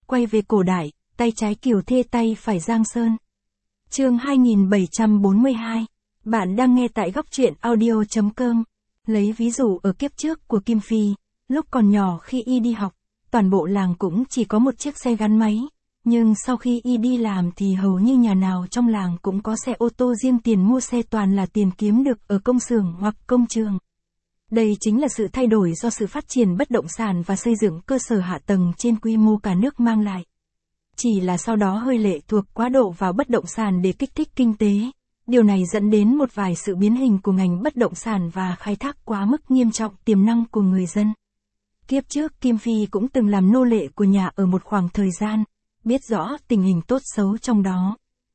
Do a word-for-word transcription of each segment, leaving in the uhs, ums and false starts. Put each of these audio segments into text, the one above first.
quay về cổ đại, tay trái Kiều Thê tay phải Giang Sơn. Chương hai nghìn bảy trăm bốn mươi hai. Bạn đang nghe tại góc truyện audio chấm com. Lấy ví dụ ở kiếp trước của Kim Phi, lúc còn nhỏ khi y đi học, toàn bộ làng cũng chỉ có một chiếc xe gắn máy, nhưng sau khi y đi làm thì hầu như nhà nào trong làng cũng có xe ô tô riêng, tiền mua xe toàn là tiền kiếm được ở công xưởng hoặc công trường. Đây chính là sự thay đổi do sự phát triển bất động sản và xây dựng cơ sở hạ tầng trên quy mô cả nước mang lại. Chỉ là sau đó hơi lệ thuộc quá độ vào bất động sản để kích thích kinh tế. Điều này dẫn đến một vài sự biến hình của ngành bất động sản và khai thác quá mức nghiêm trọng tiềm năng của người dân. Kiếp trước Kim Phi cũng từng làm nô lệ của nhà ở một khoảng thời gian, biết rõ tình hình tốt xấu trong đó.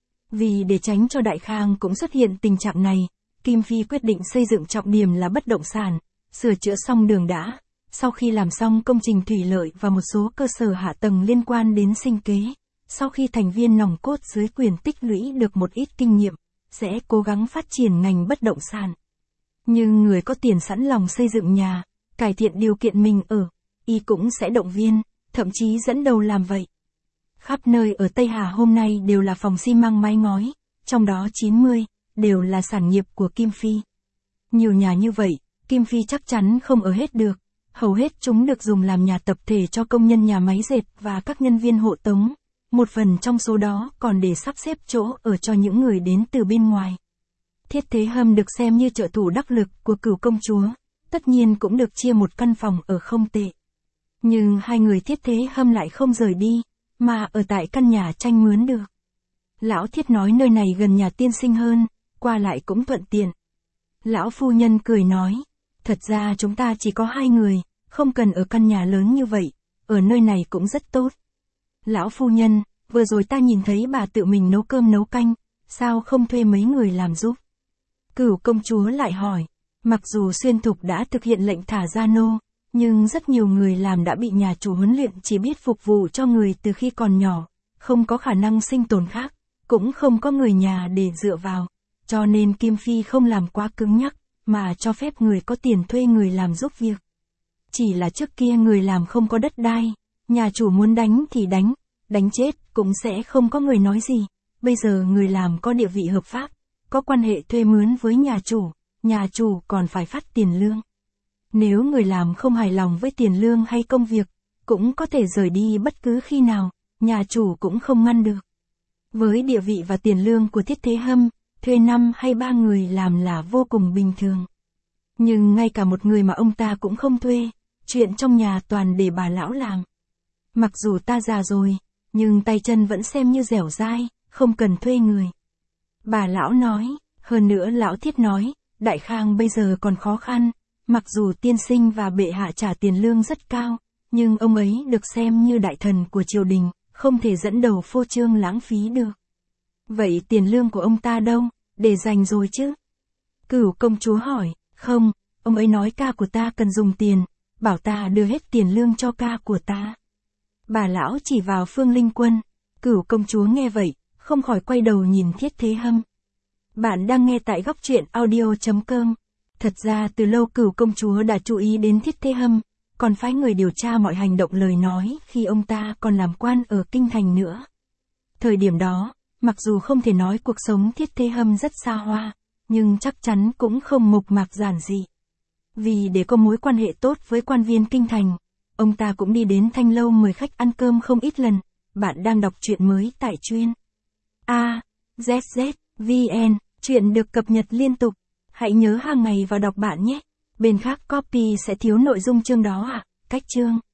Vì để tránh cho Đại Khang cũng xuất hiện tình trạng này, Kim Phi quyết định xây dựng trọng điểm là bất động sản, sửa chữa xong đường đã. Sau khi làm xong công trình thủy lợi và một số cơ sở hạ tầng liên quan đến sinh kế, sau khi thành viên nòng cốt dưới quyền tích lũy được một ít kinh nghiệm, sẽ cố gắng phát triển ngành bất động sản. Nhưng người có tiền sẵn lòng xây dựng nhà, cải thiện điều kiện mình ở, y cũng sẽ động viên, thậm chí dẫn đầu làm vậy. Khắp nơi ở Tây Hà hôm nay đều là phòng xi măng mái ngói, trong đó chín mươi đều là sản nghiệp của Kim Phi. Nhiều nhà như vậy, Kim Phi chắc chắn không ở hết được, hầu hết chúng được dùng làm nhà tập thể cho công nhân nhà máy dệt và các nhân viên hộ tống. Một phần trong số đó còn để sắp xếp chỗ ở cho những người đến từ bên ngoài. Thiết Thế Hâm được xem như trợ thủ đắc lực của Cửu công chúa, tất nhiên cũng được chia một căn phòng ở không tệ. Nhưng hai người Thiết Thế Hâm lại không rời đi, mà ở tại căn nhà tranh mướn được. Lão Thiết nói nơi này gần nhà tiên sinh hơn, qua lại cũng thuận tiện. Lão phu nhân cười nói, thật ra chúng ta chỉ có hai người, không cần ở căn nhà lớn như vậy, ở nơi này cũng rất tốt. Lão phu nhân, vừa rồi ta nhìn thấy bà tự mình nấu cơm nấu canh, sao không thuê mấy người làm giúp? Cửu công chúa lại hỏi, mặc dù Xuyên Thục đã thực hiện lệnh thả ra nô, nhưng rất nhiều người làm đã bị nhà chủ huấn luyện chỉ biết phục vụ cho người từ khi còn nhỏ, không có khả năng sinh tồn khác, cũng không có người nhà để dựa vào, cho nên Kim Phi không làm quá cứng nhắc, mà cho phép người có tiền thuê người làm giúp việc. Chỉ là trước kia người làm không có đất đai, nhà chủ muốn đánh thì đánh, đánh chết cũng sẽ không có người nói gì. Bây giờ người làm có địa vị hợp pháp, có quan hệ thuê mướn với nhà chủ, nhà chủ còn phải phát tiền lương. Nếu người làm không hài lòng với tiền lương hay công việc, cũng có thể rời đi bất cứ khi nào, nhà chủ cũng không ngăn được. Với địa vị và tiền lương của Thiết Thế Hâm, thuê năm hay ba người làm là vô cùng bình thường. Nhưng ngay cả một người mà ông ta cũng không thuê, chuyện trong nhà toàn để bà lão làm. Mặc dù ta già rồi, nhưng tay chân vẫn xem như dẻo dai, không cần thuê người. Bà lão nói, hơn nữa lão Thiết nói, Đại Khang bây giờ còn khó khăn, mặc dù tiên sinh và bệ hạ trả tiền lương rất cao, nhưng ông ấy được xem như đại thần của triều đình, không thể dẫn đầu phô trương lãng phí được. Vậy tiền lương của ông ta đâu, để dành rồi chứ? Cửu công chúa hỏi, không, ông ấy nói ca của ta cần dùng tiền, bảo ta đưa hết tiền lương cho ca của ta. Bà lão chỉ vào Phương Linh Quân. Cửu công chúa nghe vậy, không khỏi quay đầu nhìn Thiết Thế Hâm. Bạn đang nghe tại góc truyện audio chấm com. Thật ra từ lâu Cửu công chúa đã chú ý đến Thiết Thế Hâm, còn phái người điều tra mọi hành động lời nói khi ông ta còn làm quan ở kinh thành nữa. Thời điểm đó, mặc dù không thể nói cuộc sống Thiết Thế Hâm rất xa hoa, nhưng chắc chắn cũng không mộc mạc giản dị. Vì để có mối quan hệ tốt với quan viên kinh thành, ông ta cũng đi đến Thanh Lâu mời khách ăn cơm không ít lần. Bạn đang đọc truyện mới tại truyện A Z Z vê en, truyện được cập nhật liên tục. Hãy nhớ hàng ngày vào đọc bạn nhé. Bên khác copy sẽ thiếu nội dung chương đó à, cách chương.